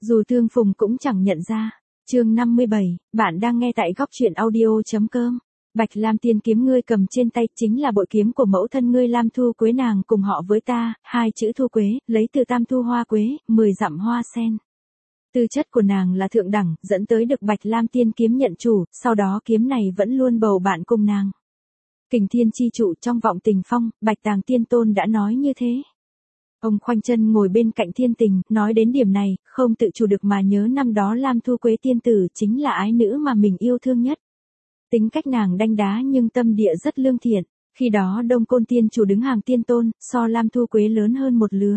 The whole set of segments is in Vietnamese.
Dù tương phùng cũng chẳng nhận ra. Chương 57, bạn đang nghe tại góc truyện audio.com. Bạch Lam tiên kiếm ngươi cầm trên tay chính là bội kiếm của mẫu thân ngươi Lam Thu Quế, nàng cùng họ với ta, hai chữ Thu Quế, lấy từ tam thu hoa quế, 10 dặm hoa sen. Tư chất của nàng là thượng đẳng, dẫn tới được Bạch Lam tiên kiếm nhận chủ, sau đó kiếm này vẫn luôn bầu bạn cùng nàng. Kình thiên chi trụ trong vọng tình phong, Bạch Tàng Tiên Tôn đã nói như thế. Ông khoanh chân ngồi bên cạnh Thiên Tình, nói đến điểm này, không tự chủ được mà nhớ năm đó Lam Thu Quế tiên tử chính là ái nữ mà mình yêu thương nhất. Tính cách nàng đanh đá nhưng tâm địa rất lương thiện, khi đó Đông Côn tiên chủ đứng hàng tiên tôn, so Lam Thu Quế lớn hơn một lứa.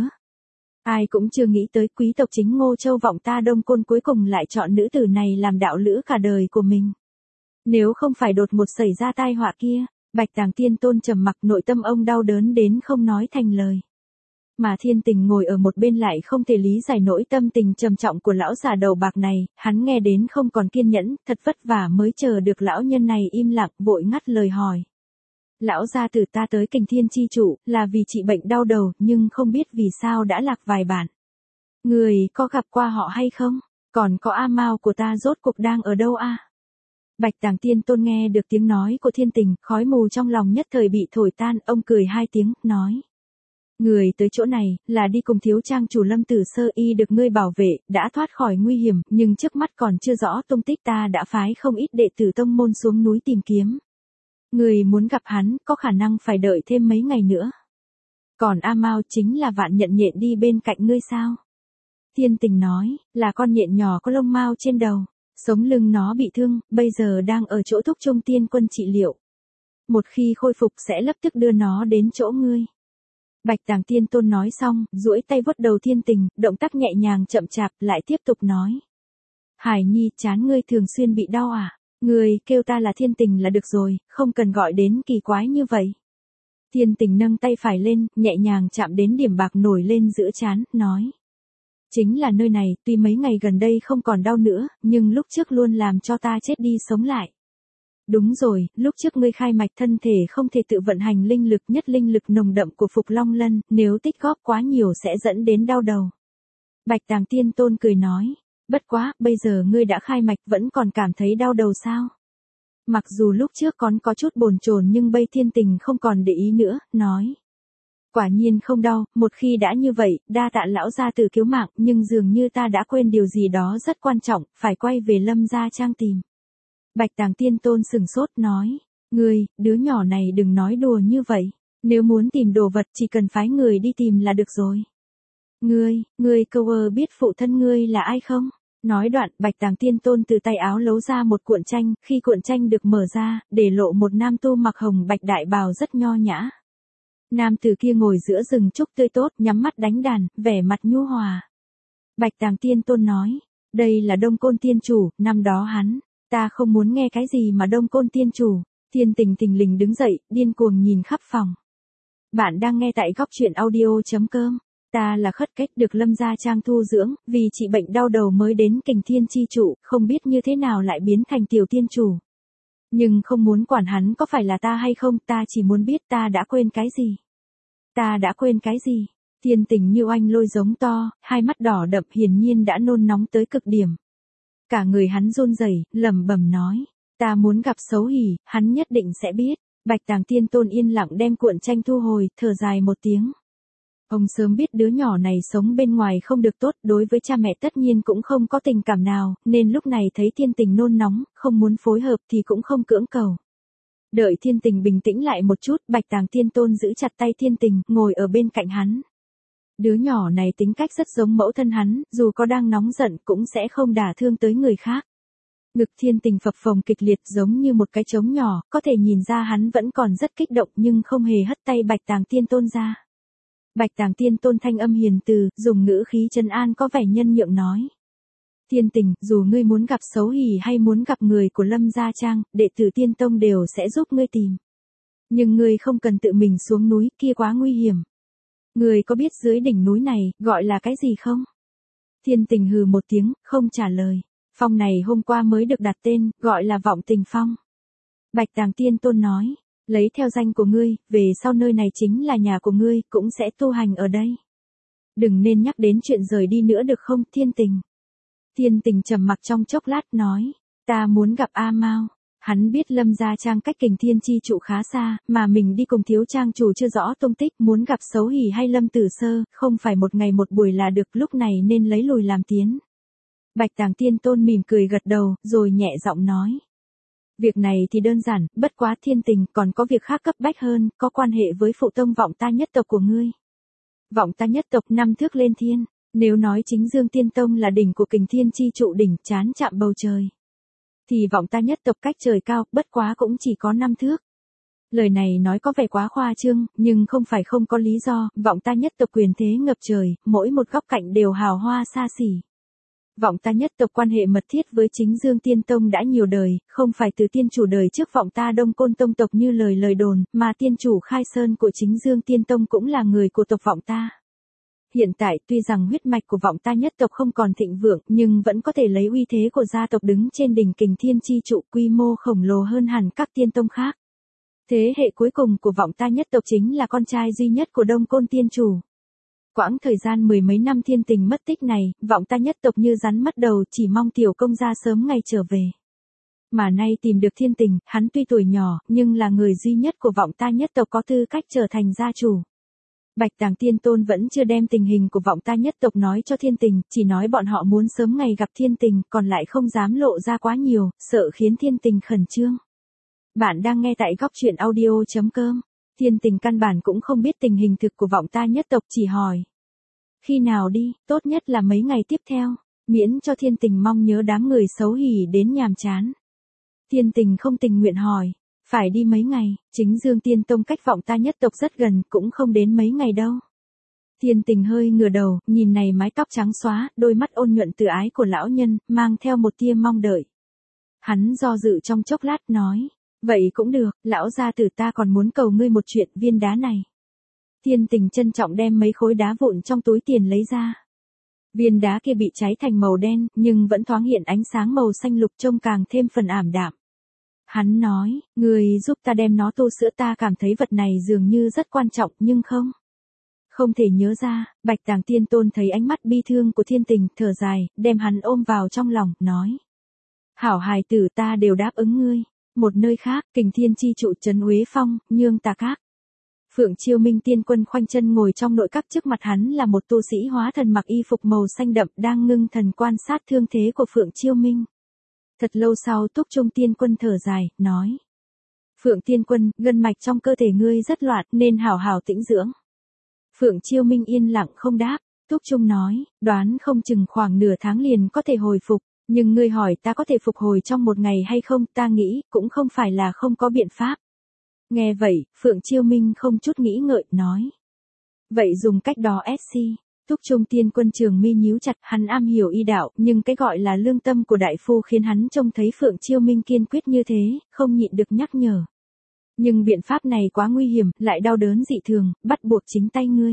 Ai cũng chưa nghĩ tới quý tộc chính Ngô Châu vọng ta Đông Côn cuối cùng lại chọn nữ tử này làm đạo lữ cả đời của mình. Nếu không phải đột ngột xảy ra tai họa kia, Bạch Tàng Tiên Tôn trầm mặc, nội tâm ông đau đớn đến không nói thành lời. Mà Thiên Tình ngồi ở một bên lại không thể lý giải nỗi tâm tình trầm trọng của lão già đầu bạc này, hắn nghe đến không còn kiên nhẫn, thật vất vả mới chờ được lão nhân này im lặng, vội ngắt lời hỏi. Lão gia tử, ta tới Kình Thiên chi trụ, là vì trị bệnh đau đầu, nhưng không biết vì sao đã lạc vài bản. Người có gặp qua họ hay không? Còn có A Mao của ta rốt cuộc đang ở đâu a? Bạch Tàng Tiên Tôn nghe được tiếng nói của Thiên Tình, khói mù trong lòng nhất thời bị thổi tan, ông cười hai tiếng, nói. Người tới chỗ này, là đi cùng thiếu trang chủ Lâm Tử Sơ y được ngươi bảo vệ, đã thoát khỏi nguy hiểm, nhưng trước mắt còn chưa rõ tung tích, ta đã phái không ít đệ tử tông môn xuống núi tìm kiếm. Người muốn gặp hắn, có khả năng phải đợi thêm mấy ngày nữa. Còn A Mao chính là Vạn Nhận nhện đi bên cạnh ngươi sao? Thiên Tình nói, là con nhện nhỏ có lông mao trên đầu. Sống lưng nó bị thương, bây giờ đang ở chỗ Thúc Trung Tiên Quân trị liệu. Một khi khôi phục sẽ lập tức đưa nó đến chỗ ngươi. Bạch Tàng Tiên Tôn nói xong, duỗi tay vuốt đầu Thiên Tình, động tác nhẹ nhàng chậm chạp, lại tiếp tục nói. Hải Nhi, trán ngươi thường xuyên bị đau à? Ngươi kêu ta là Thiên Tình là được rồi, không cần gọi đến kỳ quái như vậy. Thiên Tình nâng tay phải lên, nhẹ nhàng chạm đến điểm bạc nổi lên giữa trán, nói. Chính là nơi này, tuy mấy ngày gần đây không còn đau nữa, nhưng lúc trước luôn làm cho ta chết đi sống lại. Đúng rồi, lúc trước ngươi khai mạch thân thể không thể tự vận hành linh lực, nhất linh lực nồng đậm của Phục Long Lân, nếu tích góp quá nhiều sẽ dẫn đến đau đầu. Bạch Tàng Tiên Tôn cười nói, bất quá, bây giờ ngươi đã khai mạch vẫn còn cảm thấy đau đầu sao? Mặc dù lúc trước còn có chút bồn chồn nhưng bây Thiên Tình không còn để ý nữa, nói. Quả nhiên không đau, một khi đã như vậy, đa tạ lão gia tử cứu mạng, nhưng dường như ta đã quên điều gì đó rất quan trọng, phải quay về Lâm gia trang tìm. Bạch Tàng Tiên Tôn sừng sốt nói, ngươi, đứa nhỏ này đừng nói đùa như vậy, nếu muốn tìm đồ vật chỉ cần phái người đi tìm là được rồi. Ngươi câu biết phụ thân ngươi là ai không? Nói đoạn, Bạch Tàng Tiên Tôn từ tay áo lấu ra một cuộn tranh, khi cuộn tranh được mở ra, để lộ một nam tu mặc hồng bạch đại bào rất nho nhã. Nam tử kia ngồi giữa rừng trúc tươi tốt, nhắm mắt đánh đàn, vẻ mặt nhu hòa. Bạch Tàng Tiên Tôn nói, đây là Đông Côn tiên chủ, năm đó hắn, ta không muốn nghe cái gì mà Đông Côn tiên chủ. Thiên Tình thình lình đứng dậy, điên cuồng nhìn khắp phòng. Bạn đang nghe tại góc truyện audio.com. Ta là Khất Cách được Lâm gia trang thu dưỡng, vì trị bệnh đau đầu mới đến Kình Thiên chi trụ, không biết như thế nào lại biến thành tiểu tiên chủ. Nhưng không muốn quản hắn có phải là ta hay không, ta chỉ muốn biết ta đã quên cái gì. Ta đã quên cái gì? Thiên Tình như oanh lôi giống to, hai mắt đỏ đậm, hiển nhiên đã nôn nóng tới cực điểm. Cả người hắn run rẩy, lẩm bẩm nói, ta muốn gặp Xấu Hỉ, hắn nhất định sẽ biết. Bạch Tàng Tiên Tôn yên lặng đem cuộn tranh thu hồi, thở dài một tiếng. Ông sớm biết đứa nhỏ này sống bên ngoài không được tốt, đối với cha mẹ tất nhiên cũng không có tình cảm nào, nên lúc này thấy Thiên Tình nôn nóng, không muốn phối hợp thì cũng không cưỡng cầu. Đợi Thiên Tình bình tĩnh lại một chút, Bạch Tàng Tiên Tôn giữ chặt tay Thiên Tình, ngồi ở bên cạnh hắn. Đứa nhỏ này tính cách rất giống mẫu thân hắn, dù có đang nóng giận cũng sẽ không đả thương tới người khác. Ngực Thiên Tình phập phồng kịch liệt giống như một cái trống nhỏ, có thể nhìn ra hắn vẫn còn rất kích động nhưng không hề hất tay Bạch Tàng Tiên Tôn ra. Bạch Tàng Tiên Tôn thanh âm hiền từ, dùng ngữ khí trấn an có vẻ nhân nhượng nói. Thiên Tình, dù ngươi muốn gặp Xấu Hỉ hay muốn gặp người của Lâm gia trang, đệ tử Tiên Tông đều sẽ giúp ngươi tìm. Nhưng ngươi không cần tự mình xuống núi, kia quá nguy hiểm. Ngươi có biết dưới đỉnh núi này, gọi là cái gì không? Thiên Tình hừ một tiếng, không trả lời. Phong này hôm qua mới được đặt tên, gọi là Vọng Tình Phong. Bạch Tàng Tiên Tôn nói, lấy theo danh của ngươi, về sau nơi này chính là nhà của ngươi, cũng sẽ tu hành ở đây. Đừng nên nhắc đến chuyện rời đi nữa được không, Thiên Tình? Thiên Tình trầm mặc trong chốc lát nói, ta muốn gặp A Mao. Hắn biết Lâm Gia Trang cách Kình Thiên Chi trụ khá xa, mà mình đi cùng thiếu trang chủ chưa rõ tung tích, muốn gặp Xấu Hỉ hay Lâm Tử Sơ, không phải một ngày một buổi là được, lúc này nên lấy lùi làm tiến. Bạch Tàng Tiên Tôn mỉm cười gật đầu, rồi nhẹ giọng nói. Việc này thì đơn giản, bất quá Thiên Tình, còn có việc khác cấp bách hơn, có quan hệ với phụ tông Vọng Ta nhất tộc của ngươi. Vọng Ta nhất tộc 5 thước lên thiên, nếu nói chính Dương Tiên Tông là đỉnh của Kình Thiên Chi trụ đỉnh, chán chạm bầu trời, thì Vọng Ta nhất tộc cách trời cao, bất quá cũng chỉ có 5 thước. Lời này nói có vẻ quá khoa trương, nhưng không phải không có lý do, Vọng Ta nhất tộc quyền thế ngập trời, mỗi một góc cạnh đều hào hoa xa xỉ. Vọng Ta nhất tộc quan hệ mật thiết với chính Dương Tiên Tông đã nhiều đời, không phải từ tiên chủ đời trước Vọng Ta Đông Côn Tông tộc như lời đồn, mà tiên chủ khai sơn của chính Dương Tiên Tông cũng là người của tộc Vọng Ta. Hiện tại tuy rằng huyết mạch của Vọng Ta nhất tộc không còn thịnh vượng, nhưng vẫn có thể lấy uy thế của gia tộc đứng trên đỉnh Kình Thiên Chi trụ, quy mô khổng lồ hơn hẳn các tiên tông khác. Thế hệ cuối cùng của Vọng Ta nhất tộc chính là con trai duy nhất của Đông Côn tiên chủ. Quãng thời gian mười mấy năm Thiên Tình mất tích này, Vọng Ta nhất tộc như rắn mất đầu, chỉ mong tiểu công gia sớm ngày trở về. Mà nay tìm được Thiên Tình, hắn tuy tuổi nhỏ, nhưng là người duy nhất của Vọng Ta nhất tộc có tư cách trở thành gia chủ. Bạch Tàng Tiên Tôn vẫn chưa đem tình hình của Vọng Ta nhất tộc nói cho Thiên Tình, chỉ nói bọn họ muốn sớm ngày gặp Thiên Tình, còn lại không dám lộ ra quá nhiều, sợ khiến Thiên Tình khẩn trương. Bạn đang nghe tại góc truyện audio.com. Thiên Tình căn bản cũng không biết tình hình thực của Vọng Ta nhất tộc, chỉ hỏi. Khi nào đi, tốt nhất là mấy ngày tiếp theo, miễn cho Thiên Tình mong nhớ đám người Xấu Hỉ đến nhàm chán. Thiên Tình không tình nguyện hỏi. Phải đi mấy ngày, chính Dương Tiên Tông cách Vọng Ta nhất tộc rất gần, cũng không đến mấy ngày đâu. Thiên Tình hơi ngửa đầu, nhìn này mái tóc trắng xóa, đôi mắt ôn nhuận từ ái của lão nhân, mang theo một tia mong đợi. Hắn do dự trong chốc lát nói, vậy cũng được, lão gia tử ta còn muốn cầu ngươi một chuyện, viên đá này. Thiên Tình trân trọng đem mấy khối đá vụn trong túi tiền lấy ra. Viên đá kia bị cháy thành màu đen, nhưng vẫn thoáng hiện ánh sáng màu xanh lục, trông càng thêm phần ảm đạm. Hắn nói, người giúp ta đem nó tu sữa, ta cảm thấy vật này dường như rất quan trọng, nhưng không thể nhớ ra. Bạch Tàng Tiên Tôn thấy ánh mắt bi thương của Thiên Tình, thở dài, đem hắn ôm vào trong lòng, nói. Hảo hài tử, ta đều đáp ứng ngươi. Một nơi khác, Kình Thiên Chi trụ trấn Uế Phong, Nhương Tà Các. Phượng Chiêu Minh tiên quân khoanh chân ngồi trong nội các, trước mặt hắn là một tu sĩ hóa thần mặc y phục màu xanh đậm, đang ngưng thần quan sát thương thế của Phượng Chiêu Minh. Thật lâu sau Túc Trung tiên quân thở dài, nói. Phượng tiên quân, gân mạch trong cơ thể ngươi rất loạn, nên hảo hảo tĩnh dưỡng. Phượng Chiêu Minh yên lặng không đáp. Túc Trung nói, đoán không chừng khoảng nửa tháng liền có thể hồi phục, nhưng ngươi hỏi ta có thể phục hồi trong một ngày hay không, ta nghĩ, cũng không phải là không có biện pháp. Nghe vậy, Phượng Chiêu Minh không chút nghĩ ngợi, nói. Vậy dùng cách đó SC. Túc Trung tiên quân trường mi nhíu chặt, hắn am hiểu y đạo, nhưng cái gọi là lương tâm của đại phu khiến hắn trông thấy Phượng Chiêu Minh kiên quyết như thế, không nhịn được nhắc nhở. Nhưng biện pháp này quá nguy hiểm, lại đau đớn dị thường, bắt buộc chính tay ngươi.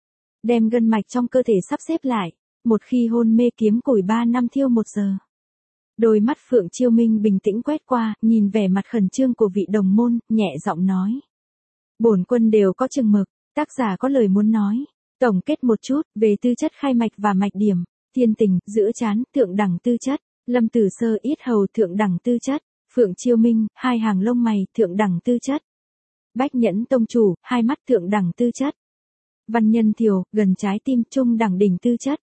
Đem gân mạch trong cơ thể sắp xếp lại, một khi hôn mê kiếm củi 3 năm thiêu 1 giờ. Đôi mắt Phượng Chiêu Minh bình tĩnh quét qua, nhìn vẻ mặt khẩn trương của vị đồng môn, nhẹ giọng nói. Bổn quân đều có chừng mực, tác giả có lời muốn nói. Tổng kết một chút, về tư chất khai mạch và mạch điểm. Thiên Tình, giữa trán, thượng đẳng tư chất. Lâm Tử Sơ, yết hầu, thượng đẳng tư chất. Phượng Chiêu Minh, 2 hàng lông mày, thượng đẳng tư chất. Bách Nhẫn Tông chủ, 2 mắt, thượng đẳng tư chất. Văn Nhân Thiều, gần trái tim, trung đẳng đỉnh tư chất.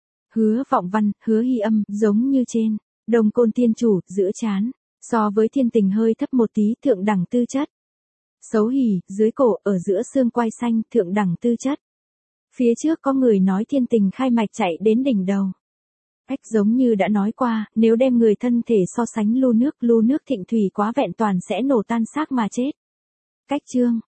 Hứa Vọng Văn, Hứa Hy Âm, giống như trên. Đông Côn tiên chủ, giữa trán. So với Thiên Tình hơi thấp một tí, thượng đẳng tư chất. Xấu Hỉ, dưới cổ, ở giữa xương quai xanh, thượng đẳng tư chất. Phía trước có người nói Thiên Tình khai mạch chạy đến đỉnh đầu. Cách giống như đã nói qua, nếu đem người thân thể so sánh lu nước thịnh thủy quá vẹn toàn sẽ nổ tan xác mà chết. Cách chương